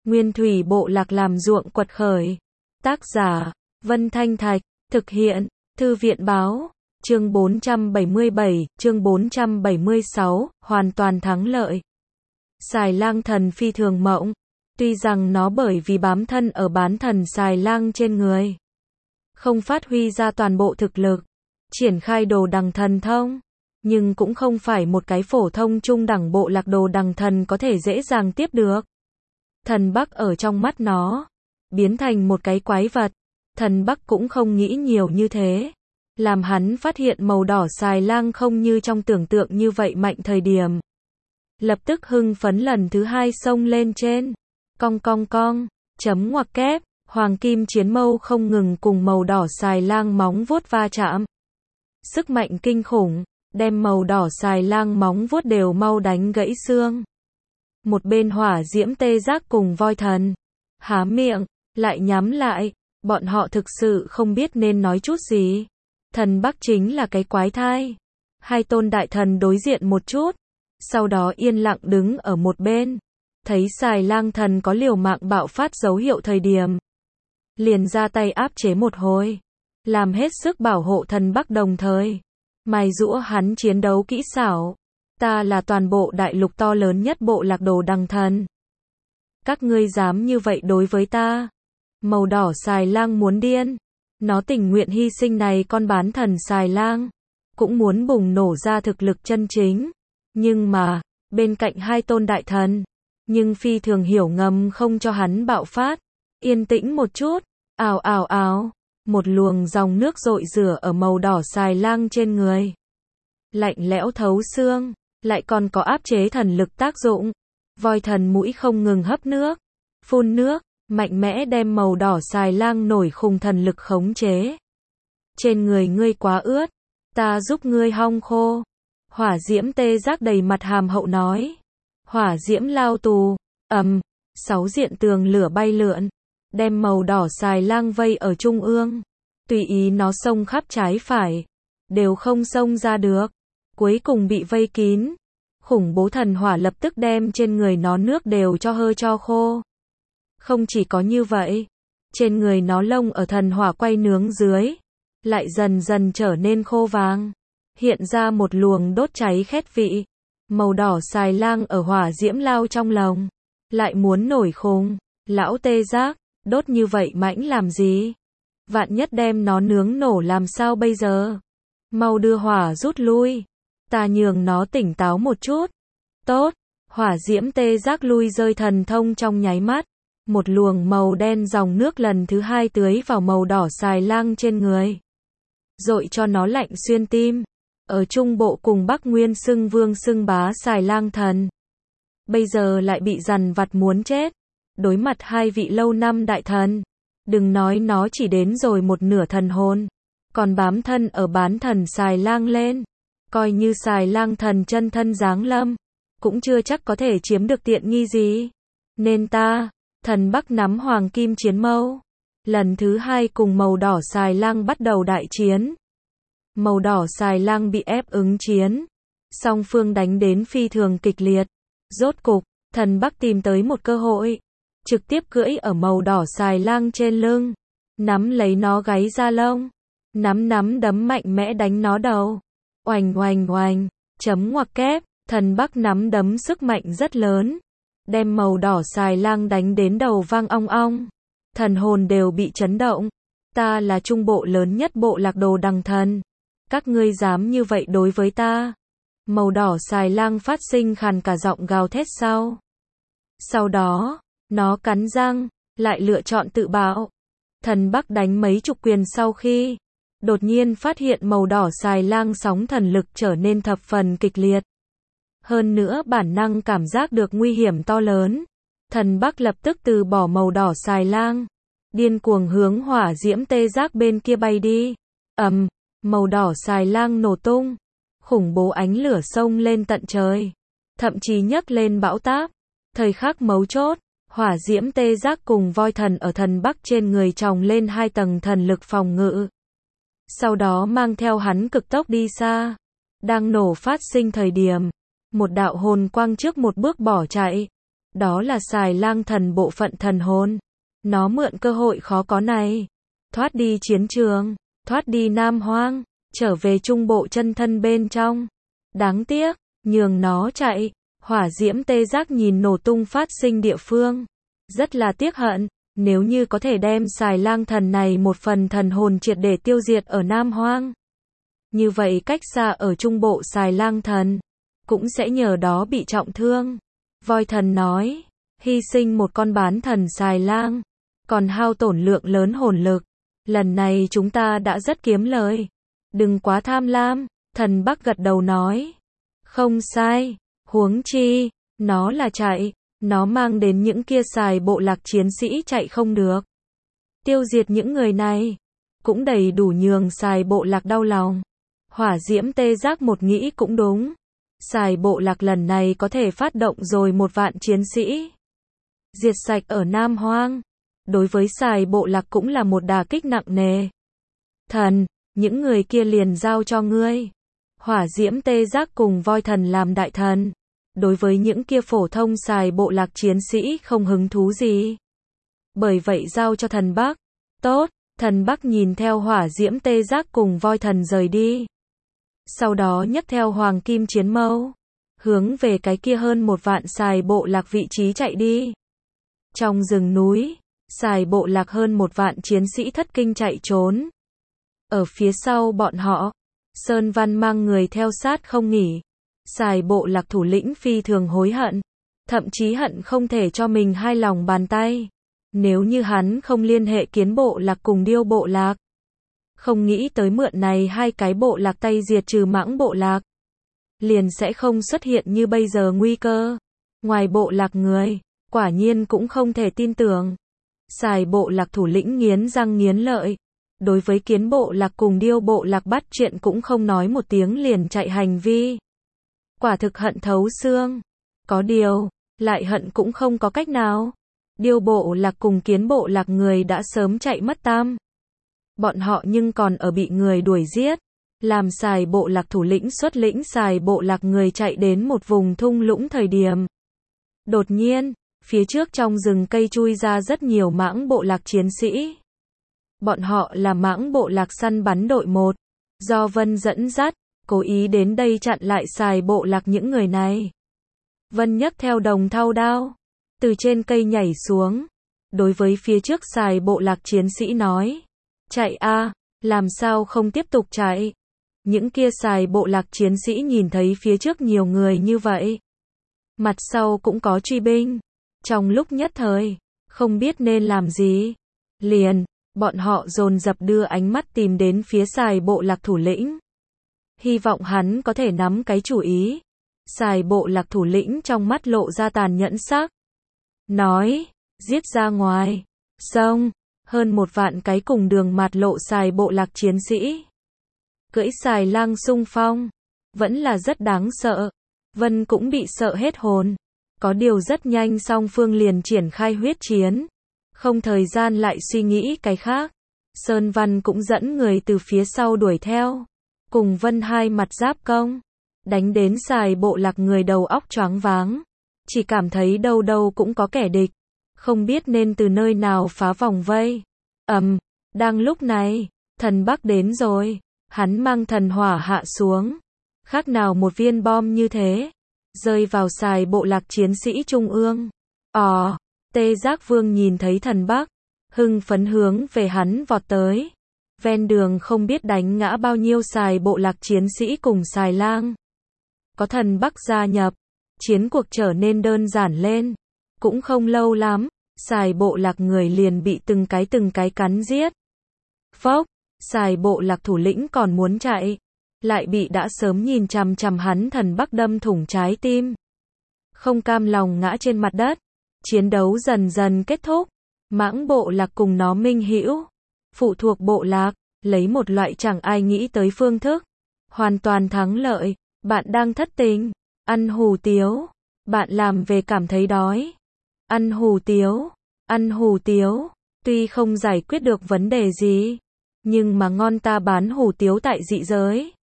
Nguyên thủy bộ lạc làm ruộng quật khởi. Tác giả, Vân Thanh Thạch, thực hiện, Thư viện báo, chương 477, chương 476, hoàn toàn thắng lợi. Xài lang thần phi thường mộng, tuy rằng nó bởi vì bám thân ở bán thần xài lang trên người, không phát huy ra toàn bộ thực lực, triển khai đồ đằng thần thông, nhưng cũng không phải một cái phổ thông trung đẳng bộ lạc đồ đằng thần có thể dễ dàng tiếp được. Thần Bắc ở trong mắt nó, biến thành một cái quái vật. Thần Bắc cũng không nghĩ nhiều như thế. Làm hắn phát hiện màu đỏ xài lang không như trong tưởng tượng như vậy mạnh thời điểm. Lập tức hưng phấn lần thứ hai xông lên trên. Cong cong cong, chấm ngoặc kép, hoàng kim chiến mâu không ngừng cùng màu đỏ xài lang móng vuốt va chạm. Sức mạnh kinh khủng, đem màu đỏ xài lang móng vuốt đều mau đánh gãy xương. Một bên hỏa diễm tê giác cùng voi thần, há miệng, lại nhắm lại, bọn họ thực sự không biết nên nói chút gì. Thần Bắc chính là cái quái thai. Hai tôn đại thần đối diện một chút, sau đó yên lặng đứng ở một bên. Thấy xài lang thần có liều mạng bạo phát dấu hiệu thời điểm, liền ra tay áp chế một hồi, làm hết sức bảo hộ thần Bắc đồng thời mài giũa hắn chiến đấu kỹ xảo. Ta là toàn bộ đại lục to lớn nhất bộ lạc đồ đằng thần. Các ngươi dám như vậy đối với ta? Màu đỏ xài lang muốn điên. Nó tình nguyện hy sinh này con bán thần xài lang, cũng muốn bùng nổ ra thực lực chân chính. Nhưng mà, bên cạnh hai tôn đại thần, nhưng phi thường hiểu ngầm không cho hắn bạo phát. Yên tĩnh một chút, ào ào ào, một luồng dòng nước dội rửa ở màu đỏ xài lang trên người. Lạnh lẽo thấu xương, lại còn có áp chế thần lực tác dụng. Voi thần mũi không ngừng hấp nước, phun nước, mạnh mẽ đem màu đỏ xài lang nổi khùng thần lực khống chế. Trên người ngươi quá ướt, ta giúp ngươi hong khô. Hỏa diễm tê giác đầy mặt hàm hậu nói. Hỏa diễm lao tù, sáu diện tường lửa bay lượn, đem màu đỏ xài lang vây ở trung ương. Tùy ý nó xông khắp trái phải, đều không xông ra được. Cuối cùng bị vây kín. Khủng bố thần hỏa lập tức đem trên người nó nước đều cho hơ cho khô. Không chỉ có như vậy, trên người nó lông ở thần hỏa quay nướng dưới, lại dần dần trở nên khô vàng, hiện ra một luồng đốt cháy khét vị. Màu đỏ xài lang ở hỏa diễm lao trong lòng, lại muốn nổi khùng. Lão tê giác, đốt như vậy mãnh làm gì? Vạn nhất đem nó nướng nổ làm sao bây giờ? Mau đưa hỏa rút lui. Ta nhường nó tỉnh táo một chút. Tốt, hỏa diễm tê giác lui rơi thần thông trong nháy mắt. Một luồng màu đen dòng nước lần thứ hai tưới vào màu đỏ xài lang trên người. Dội cho nó lạnh xuyên tim. Ở trung bộ cùng Bắc Nguyên xưng vương xưng bá xài lang thần. Bây giờ lại bị dằn vặt muốn chết. Đối mặt hai vị lâu năm đại thần. Đừng nói nó chỉ đến rồi một nửa thần hồn. Còn bám thân ở bán thần xài lang lên. Coi như xài lang thần chân thân giáng lâm, cũng chưa chắc có thể chiếm được tiện nghi gì. Nên ta, thần Bắc nắm hoàng kim chiến mâu, lần thứ hai cùng màu đỏ xài lang bắt đầu đại chiến. Màu đỏ xài lang bị ép ứng chiến, song phương đánh đến phi thường kịch liệt. Rốt cục, thần Bắc tìm tới một cơ hội, trực tiếp cưỡi ở màu đỏ xài lang trên lưng, nắm lấy nó gáy da lông, nắm đấm mạnh mẽ đánh nó đầu. Oành oành oành, chấm ngoặc kép, thần Bắc nắm đấm sức mạnh rất lớn, đem màu đỏ xài lang đánh đến đầu vang ong ong. Thần hồn đều bị chấn động. Ta là trung bộ lớn nhất bộ lạc đồ đằng thần. Các ngươi dám như vậy đối với ta? Màu đỏ xài lang phát sinh khàn cả giọng gào thét sau. Sau đó, nó cắn răng, lại lựa chọn tự bạo. Thần Bắc đánh mấy chục quyền sau khi đột nhiên phát hiện màu đỏ xài lang sóng thần lực trở nên thập phần kịch liệt. Hơn nữa bản năng cảm giác được nguy hiểm to lớn. Thần Bắc lập tức từ bỏ màu đỏ xài lang, điên cuồng hướng hỏa diễm tê giác bên kia bay đi. Màu đỏ xài lang nổ tung, khủng bố ánh lửa xông lên tận trời, thậm chí nhấc lên bão táp. Thời khắc mấu chốt, hỏa diễm tê giác cùng voi thần ở thần Bắc trên người tròng lên 2 tầng thần lực phòng ngự. Sau đó mang theo hắn cực tốc đi xa. Đang nổ phát sinh thời điểm, một đạo hồn quang trước một bước bỏ chạy. đó là xài lang thần bộ phận thần hồn. Nó mượn cơ hội khó có này, thoát đi chiến trường, thoát đi Nam Hoang, trở về trung bộ chân thân bên trong. Đáng tiếc, nhường nó chạy, hỏa diễm tê giác nhìn nổ tung phát sinh địa phương. Rất là tiếc hận, nếu như có thể đem xài lang thần này một phần thần hồn triệt để tiêu diệt ở Nam Hoang. Như vậy cách xa ở trung bộ xài lang thần, cũng sẽ nhờ đó bị trọng thương. Voi thần nói, hy sinh một con bán thần xài lang, còn hao tổn lượng lớn hồn lực. Lần này chúng ta đã rất kiếm lời. Đừng quá tham lam, thần Bắc gật đầu nói. Không sai, huống chi, nó là chạy, nó mang đến những kia xài bộ lạc chiến sĩ chạy không được. Tiêu diệt những người này, cũng đầy đủ nhường xài bộ lạc đau lòng. Hỏa diễm tê giác một nghĩ cũng đúng. Xài bộ lạc lần này có thể phát động rồi 1 vạn chiến sĩ. Diệt sạch ở Nam Hoang. Đối với xài bộ lạc cũng là một đả kích nặng nề. Thần, những người kia liền giao cho ngươi. Hỏa diễm tê giác cùng voi thần làm đại thần. Đối với những kia phổ thông xài bộ lạc chiến sĩ không hứng thú gì. Bởi vậy giao cho thần Bắc. Tốt, thần Bắc nhìn theo hỏa diễm tê giác cùng voi thần rời đi. Sau đó nhấc theo hoàng kim chiến mâu, hướng về cái kia hơn 1 vạn xài bộ lạc vị trí chạy đi. Trong rừng núi, xài bộ lạc hơn 1 vạn chiến sĩ thất kinh chạy trốn. Ở phía sau bọn họ, Sơn Văn mang người theo sát không nghỉ. Xài bộ lạc thủ lĩnh phi thường hối hận, thậm chí hận không thể cho mình hai lòng bàn tay. Nếu như hắn không liên hệ kiến bộ lạc cùng điêu bộ lạc, không nghĩ tới mượn này hai cái bộ lạc tay diệt trừ mãng bộ lạc, liền sẽ không xuất hiện như bây giờ nguy cơ. Ngoài bộ lạc người, quả nhiên cũng không thể tin tưởng. Xài bộ lạc thủ lĩnh nghiến răng nghiến lợi, đối với kiến bộ lạc cùng điêu bộ lạc bắt chuyện cũng không nói một tiếng liền chạy hành vi. Quả thực hận thấu xương. Có điều, lại hận cũng không có cách nào. Điêu bộ lạc cùng kiến bộ lạc người đã sớm chạy mất tam. Bọn họ nhưng còn ở bị người đuổi giết. Làm xài bộ lạc thủ lĩnh xuất lĩnh xài bộ lạc người chạy đến một vùng thung lũng thời điểm. Đột nhiên, phía trước trong rừng cây chui ra rất nhiều mãng bộ lạc chiến sĩ. Bọn họ là mãng bộ lạc săn bắn đội 1. Do Vân dẫn dắt, cố ý đến đây chặn lại xài bộ lạc những người này. Vân nhấc theo đồng thau đao, từ trên cây nhảy xuống. Đối với phía trước xài bộ lạc chiến sĩ nói. Chạy a, làm sao không tiếp tục chạy. Những kia xài bộ lạc chiến sĩ nhìn thấy phía trước nhiều người như vậy. Mặt sau cũng có truy binh. Trong lúc nhất thời, không biết nên làm gì. Liền, bọn họ dồn dập đưa ánh mắt tìm đến phía xài bộ lạc thủ lĩnh. Hy vọng hắn có thể nắm cái chủ ý. Xài bộ lạc thủ lĩnh trong mắt lộ ra tàn nhẫn sắc. Nói, giết ra ngoài. Xong, hơn 1 vạn cái cùng đường mạt lộ xài bộ lạc chiến sĩ. Cưỡi xài lang xung phong. Vẫn là rất đáng sợ. Vân cũng bị sợ hết hồn. Có điều rất nhanh song phương liền triển khai huyết chiến. Không thời gian lại suy nghĩ cái khác. Sơn Văn cũng dẫn người từ phía sau đuổi theo. Cùng Vân hai mặt giáp công. Đánh đến xài bộ lạc người đầu óc choáng váng. Chỉ cảm thấy đâu đâu cũng có kẻ địch. Không biết nên từ nơi nào phá vòng vây. Đang lúc này, thần Bắc đến rồi. Hắn mang thần hỏa hạ xuống. Khác nào một viên bom như thế. Rơi vào xài bộ lạc chiến sĩ trung ương. Tê Giác Vương nhìn thấy thần Bắc. Hưng phấn hướng về hắn vọt tới. Ven đường không biết đánh ngã bao nhiêu xài bộ lạc chiến sĩ cùng xài lang. Có thần Bắc gia nhập. Chiến cuộc trở nên đơn giản lên. Cũng không lâu lắm. Xài bộ lạc người liền bị từng cái cắn giết. Phốc. Xài bộ lạc thủ lĩnh còn muốn chạy. Lại bị đã sớm nhìn chằm chằm hắn thần Bắc đâm thủng trái tim. Không cam lòng ngã trên mặt đất. Chiến đấu dần dần kết thúc. Mãng bộ lạc cùng nó minh hữu. Phụ thuộc bộ lạc. Lấy một loại chẳng ai nghĩ tới phương thức. Hoàn toàn thắng lợi. Bạn đang thất tình. Ăn hủ tiếu. Bạn làm về cảm thấy đói. Ăn hủ tiếu. Ăn hủ tiếu. Tuy không giải quyết được vấn đề gì. Nhưng mà ngon ta bán hủ tiếu tại dị giới.